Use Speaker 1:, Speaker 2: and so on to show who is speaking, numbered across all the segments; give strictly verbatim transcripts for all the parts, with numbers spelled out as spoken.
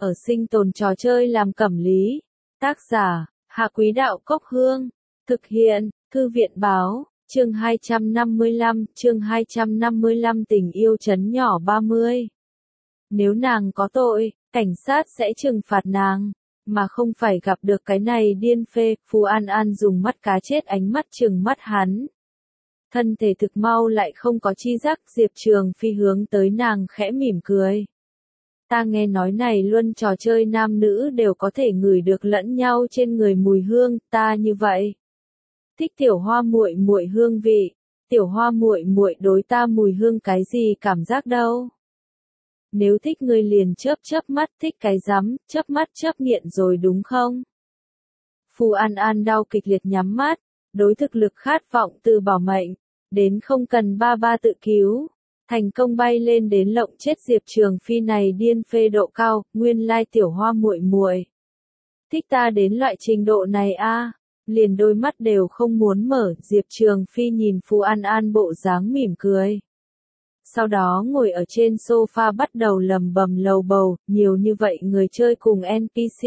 Speaker 1: ở sinh tồn trò chơi làm cẩm lý. Tác giả, Hạ Quý Đạo Cốc Hương. Thực hiện, Thư viện Báo, chương hai trăm năm mươi lăm, chương hai trăm năm mươi lăm tình yêu trấn nhỏ ba mươi. Nếu nàng có tội, cảnh sát sẽ trừng phạt nàng, mà không phải gặp được cái này điên phê. Phù An An dùng mắt cá chết ánh mắt trừng mắt hắn. Thân thể thực mau lại không có chi giác. Diệp Trường Phi hướng tới nàng khẽ mỉm cười. Ta nghe nói này luân trò chơi nam nữ đều có thể ngửi được lẫn nhau trên người mùi hương, ta như vậy. Thích tiểu hoa muội muội hương vị, tiểu hoa muội muội đối ta mùi hương cái gì cảm giác đâu. Nếu thích ngươi liền chớp chớp mắt, thích cái rắm, chớp mắt chớp nghiện rồi đúng không? Phù An An đau kịch liệt nhắm mắt, đối thực lực khát vọng từ bảo mệnh, đến không cần ba ba tự cứu. Thành công bay lên đến lộng chết Diệp Trường Phi này điên phê độ cao, nguyên lai tiểu hoa muội muội. Thích ta đến loại trình độ này a, à, liền đôi mắt đều không muốn mở. Diệp Trường Phi nhìn Phù An An bộ dáng mỉm cười. Sau đó ngồi ở trên sofa bắt đầu lầm bầm lầu bầu, nhiều như vậy người chơi cùng en pê xê.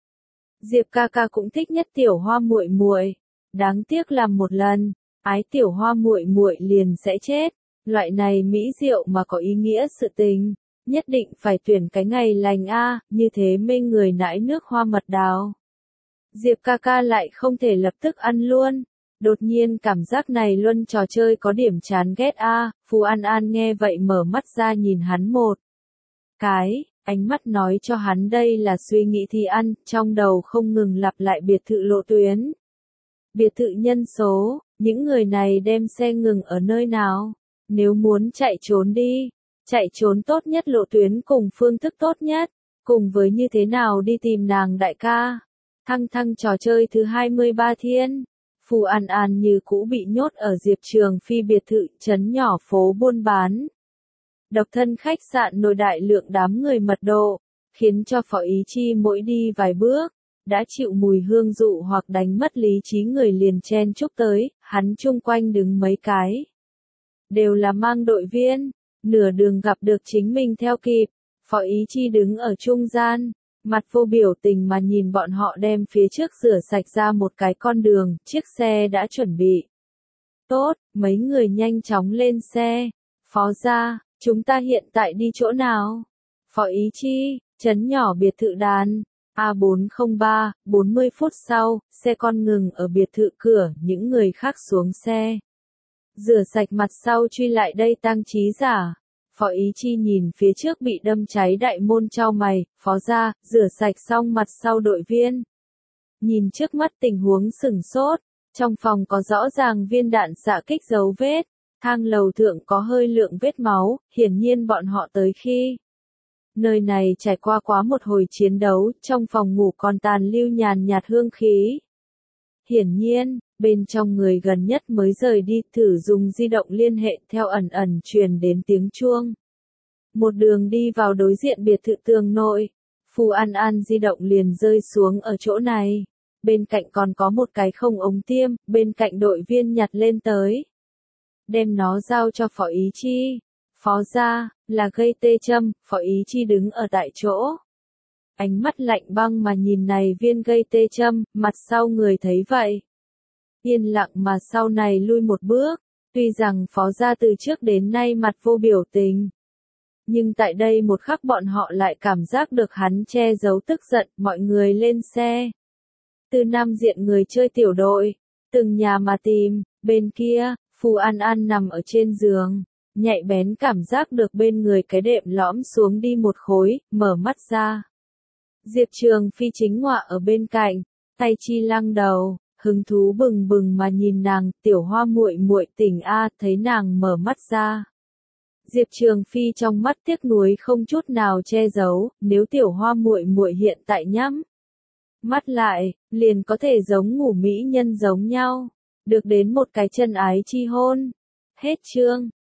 Speaker 1: Diệp ca ca cũng thích nhất tiểu hoa muội muội, đáng tiếc làm một lần, ái tiểu hoa muội muội liền sẽ chết. Loại này mỹ diệu mà có ý nghĩa sự tình, nhất định phải tuyển cái ngày lành a, à, như thế mê người nãi nước hoa mật đào. Diệp ca ca lại không thể lập tức ăn luôn, đột nhiên cảm giác này luân trò chơi có điểm chán ghét a. À. Phù An An nghe vậy mở mắt ra nhìn hắn một cái, ánh mắt nói cho hắn đây là suy nghĩ thì ăn, trong đầu không ngừng lặp lại biệt thự lộ tuyến. Biệt thự nhân số, những người này đem xe ngừng ở nơi nào? Nếu muốn chạy trốn đi, chạy trốn tốt nhất lộ tuyến cùng phương thức tốt nhất, cùng với như thế nào đi tìm nàng đại ca. Thăng thăng trò chơi thứ hai mươi ba thiên, Phù An An như cũ bị nhốt ở Diệp Trường Phi biệt thự trấn nhỏ phố buôn bán. Độc thân khách sạn nội đại lượng đám người mật độ, khiến cho Phó Ý Chi mỗi đi vài bước, đã chịu mùi hương dụ hoặc đánh mất lý trí người liền chen chúc tới, hắn chung quanh đứng mấy cái. Đều là mang đội viên, nửa đường gặp được chính mình theo kịp, Phó Ý Chi đứng ở trung gian, mặt vô biểu tình mà nhìn bọn họ đem phía trước rửa sạch ra một cái con đường, chiếc xe đã chuẩn bị. Tốt, mấy người nhanh chóng lên xe, Phó gia, chúng ta hiện tại đi chỗ nào? Phó Ý Chi, trấn nhỏ biệt thự đàn, A bốn không ba, bốn mươi phút sau, xe con ngừng ở biệt thự cửa, những người khác xuống xe. Rửa sạch mặt sau truy lại đây tăng trí giả. Phó Ý Chi nhìn phía trước bị đâm cháy đại môn chau mày, Phó gia, rửa sạch xong mặt sau đội viên. Nhìn trước mắt tình huống sửng sốt, trong phòng có rõ ràng viên đạn xạ kích dấu vết, thang lầu thượng có hơi lượng vết máu, hiển nhiên bọn họ tới khi. Nơi này trải qua quá một hồi chiến đấu, trong phòng ngủ còn tàn lưu nhàn nhạt hương khí. Hiển nhiên, bên trong người gần nhất mới rời đi, thử dùng di động liên hệ theo ẩn ẩn truyền đến tiếng chuông. Một đường đi vào đối diện biệt thự tường nội, Phù An An di động liền rơi xuống ở chỗ này. Bên cạnh còn có một cái không ống tiêm, bên cạnh đội viên nhặt lên tới. Đem nó giao cho Phó Ý Chi. Phó gia, là gây tê châm, Phó Ý Chi đứng ở tại chỗ. Ánh mắt lạnh băng mà nhìn này viên gây tê châm, mặt sau người thấy vậy. Yên lặng mà sau này lui một bước, tuy rằng Phó gia từ trước đến nay mặt vô biểu tình. Nhưng tại đây một khắc bọn họ lại cảm giác được hắn che giấu tức giận, mọi người lên xe. Từ nam diện người chơi tiểu đội, từng nhà mà tìm, bên kia, Phù An An nằm ở trên giường, nhạy bén cảm giác được bên người cái đệm lõm xuống đi một khối, mở mắt ra. Diệp Trường Phi chính ngọa ở bên cạnh, tay chi lăng đầu, hứng thú bừng bừng mà nhìn nàng, tiểu hoa muội muội tỉnh a, thấy nàng mở mắt ra. Diệp Trường Phi trong mắt tiếc nuối không chút nào che giấu, nếu tiểu hoa muội muội hiện tại nhắm mắt lại, liền có thể giống ngủ mỹ nhân giống nhau, được đến một cái chân ái chi hôn. Hết chương.